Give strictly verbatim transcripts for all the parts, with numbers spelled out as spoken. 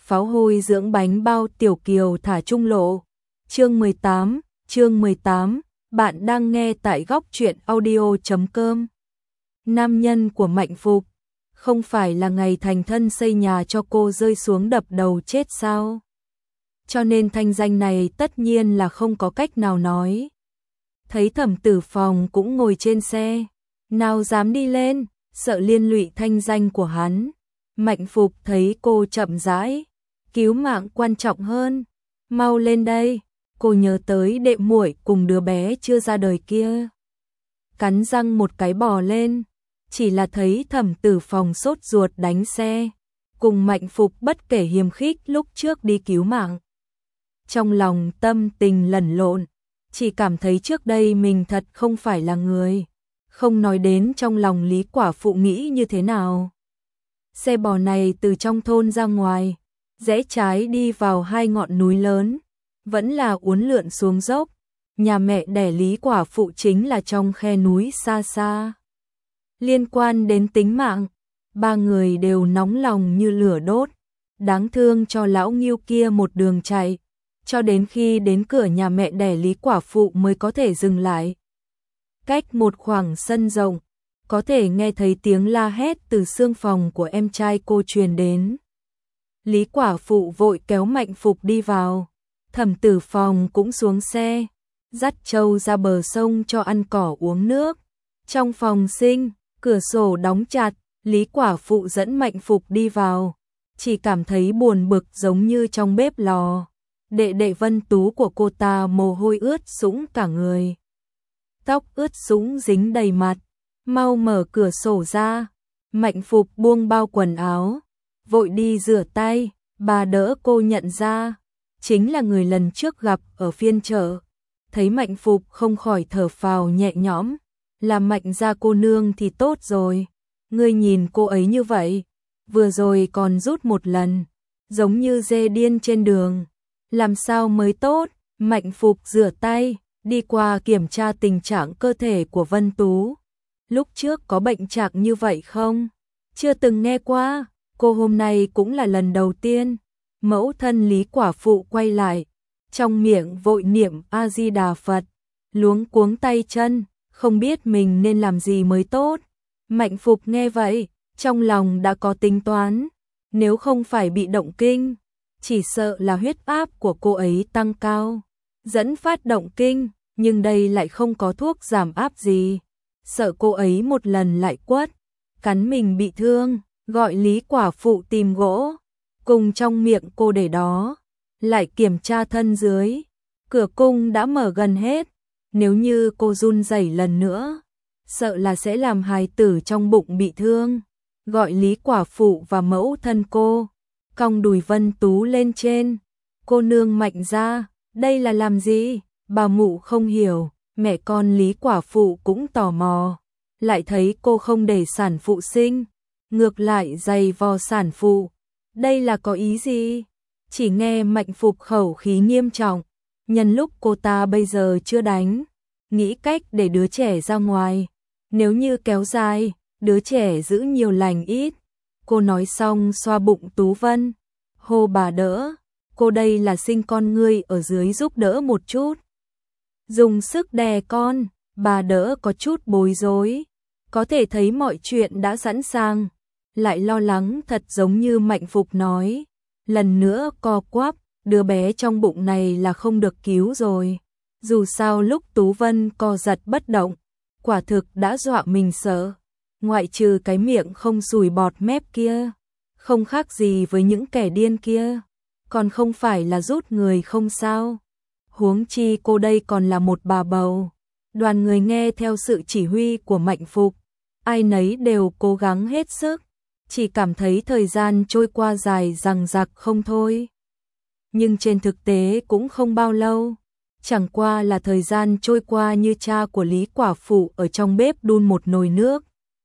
Pháo hôi dưỡng bánh bao Tiểu Kiều thả trung lộ. Chương mười tám, chương mười tám, bạn đang nghe tại góc truyện audio chấm com. Nam nhân của Mạnh Phục, không phải là ngày thành thân xây nhà cho cô rơi xuống đập đầu chết sao? Cho nên thanh danh này tất nhiên là không có cách nào nói. Thấy Thẩm Tử Phòng cũng ngồi trên xe, nào dám đi lên, sợ liên lụy thanh danh của hắn. Mạnh Phục thấy cô chậm rãi, cứu mạng quan trọng hơn, mau lên đây, cô nhớ tới đệ muội cùng đứa bé chưa ra đời kia. Cắn răng một cái bò lên, chỉ là thấy Thẩm Tử Phòng sốt ruột đánh xe, cùng Mạnh Phục bất kể hiềm khích lúc trước đi cứu mạng. Trong lòng tâm tình lẫn lộn, chỉ cảm thấy trước đây mình thật không phải là người, không nói đến trong lòng Lý Quả Phụ nghĩ như thế nào. Xe bò này từ trong thôn ra ngoài, rẽ trái đi vào hai ngọn núi lớn, vẫn là uốn lượn xuống dốc. Nhà mẹ đẻ Lý Quả Phụ chính là trong khe núi xa xa. Liên quan đến tính mạng, ba người đều nóng lòng như lửa đốt, đáng thương cho lão Nghiêu kia một đường chạy, cho đến khi đến cửa nhà mẹ đẻ Lý Quả Phụ mới có thể dừng lại. Cách một khoảng sân rộng, có thể nghe thấy tiếng la hét từ xương phòng của em trai cô truyền đến. Lý Quả Phụ vội kéo Mạnh Phục đi vào, Thẩm Tử Phòng cũng xuống xe, dắt trâu ra bờ sông cho ăn cỏ uống nước. Trong phòng sinh, cửa sổ đóng chặt, Lý Quả Phụ dẫn Mạnh Phục đi vào, chỉ cảm thấy buồn bực giống như trong bếp lò. Đệ đệ Vân Tú của cô ta mồ hôi ướt sũng cả người, tóc ướt sũng dính đầy mặt. Mau mở cửa sổ ra. Mạnh Phục buông bao quần áo, vội đi rửa tay. Bà đỡ cô nhận ra, chính là người lần trước gặp ở phiên chợ. Thấy Mạnh Phục không khỏi thở phào nhẹ nhõm, là Mạnh gia cô nương thì tốt rồi. Ngươi nhìn cô ấy như vậy, vừa rồi còn rút một lần, giống như dê điên trên đường, làm sao mới tốt. Mạnh Phục rửa tay, đi qua kiểm tra tình trạng cơ thể của Vân Tú. Lúc trước có bệnh trạng như vậy không? Chưa từng nghe qua, cô hôm nay cũng là lần đầu tiên. Mẫu thân Lý Quả Phụ quay lại, trong miệng vội niệm A-di-đà Phật, luống cuống tay chân, không biết mình nên làm gì mới tốt. Mạnh Phục nghe vậy, trong lòng đã có tính toán, nếu không phải bị động kinh, chỉ sợ là huyết áp của cô ấy tăng cao, dẫn phát động kinh, nhưng đây lại không có thuốc giảm áp gì. Sợ cô ấy một lần lại quất, cắn mình bị thương, gọi Lý Quả Phụ tìm gỗ, cùng trong miệng cô để đó, lại kiểm tra thân dưới. Cửa cung đã mở gần hết, nếu như cô run rẩy lần nữa, sợ là sẽ làm hài tử trong bụng bị thương. Gọi Lý Quả Phụ và mẫu thân cô, cong đùi Vân Tú lên trên. Cô nương Mạnh gia, đây là làm gì? Bà mụ không hiểu. Mẹ con Lý Quả Phụ cũng tò mò, lại thấy cô không để sản phụ sinh, ngược lại giày vò sản phụ. Đây là có ý gì? Chỉ nghe Mạnh Phục khẩu khí nghiêm trọng, nhân lúc cô ta bây giờ chưa đánh, nghĩ cách để đứa trẻ ra ngoài. Nếu như kéo dài, đứa trẻ giữ nhiều lành ít. Cô nói xong xoa bụng Tú Vân, hô bà đỡ, cô đây là sinh con ngươi ở dưới giúp đỡ một chút. Dùng sức đè con, bà đỡ có chút bối rối, có thể thấy mọi chuyện đã sẵn sàng, lại lo lắng thật giống như Mạnh Phục nói, lần nữa co quắp, đứa bé trong bụng này là không được cứu rồi. Dù sao lúc Tú Vân co giật bất động, quả thực đã dọa mình sợ, ngoại trừ cái miệng không sùi bọt mép kia, không khác gì với những kẻ điên kia, còn không phải là rút người không sao. Huống chi cô đây còn là một bà bầu. Đoàn người nghe theo sự chỉ huy của Mạnh Phục, ai nấy đều cố gắng hết sức, chỉ cảm thấy thời gian trôi qua dài dằng dặc không thôi. Nhưng trên thực tế cũng không bao lâu, chẳng qua là thời gian trôi qua như cha của Lý Quả Phụ ở trong bếp đun một nồi nước.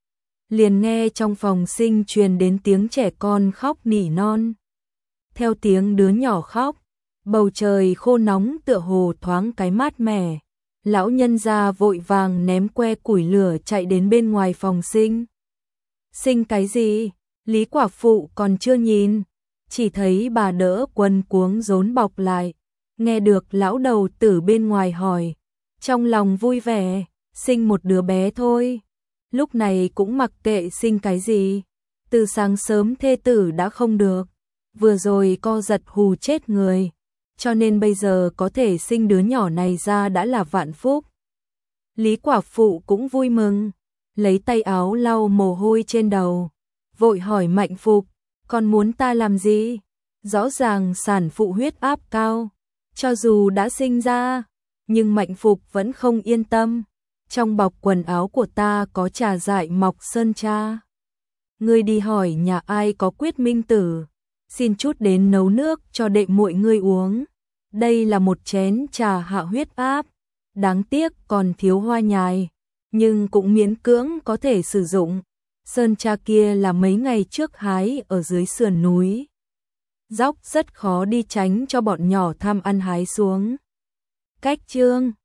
Liền nghe trong phòng sinh truyền đến tiếng trẻ con khóc nỉ non. Theo tiếng đứa nhỏ khóc, bầu trời khô nóng tựa hồ thoáng cái mát mẻ. Lão nhân gia vội vàng ném que củi lửa chạy đến bên ngoài phòng sinh. Sinh cái gì? Lý Quả Phụ còn chưa nhìn, chỉ thấy bà đỡ quần cuống rốn bọc lại, nghe được lão đầu tử bên ngoài hỏi, trong lòng vui vẻ, sinh một đứa bé thôi. Lúc này cũng mặc kệ sinh cái gì, từ sáng sớm thê tử đã không được, vừa rồi co giật hù chết người, cho nên bây giờ có thể sinh đứa nhỏ này ra đã là vạn phúc. Lý quả phụ cũng vui mừng, lấy tay áo lau mồ hôi trên đầu, vội hỏi Mạnh Phục, con muốn ta làm gì? Rõ ràng sản phụ huyết áp cao, cho dù đã sinh ra, nhưng Mạnh Phục vẫn không yên tâm. Trong bọc quần áo của ta có trà dại mọc sơn tra. Ngươi đi hỏi nhà ai có quyết minh tử, xin chút đến nấu nước cho đệ muội ngươi uống. Đây là một chén trà hạ huyết áp, đáng tiếc còn thiếu hoa nhài, nhưng cũng miễn cưỡng có thể sử dụng. Sơn tra kia là mấy ngày trước hái ở dưới sườn núi. Dốc rất khó đi tránh cho bọn nhỏ tham ăn hái xuống. Cách chương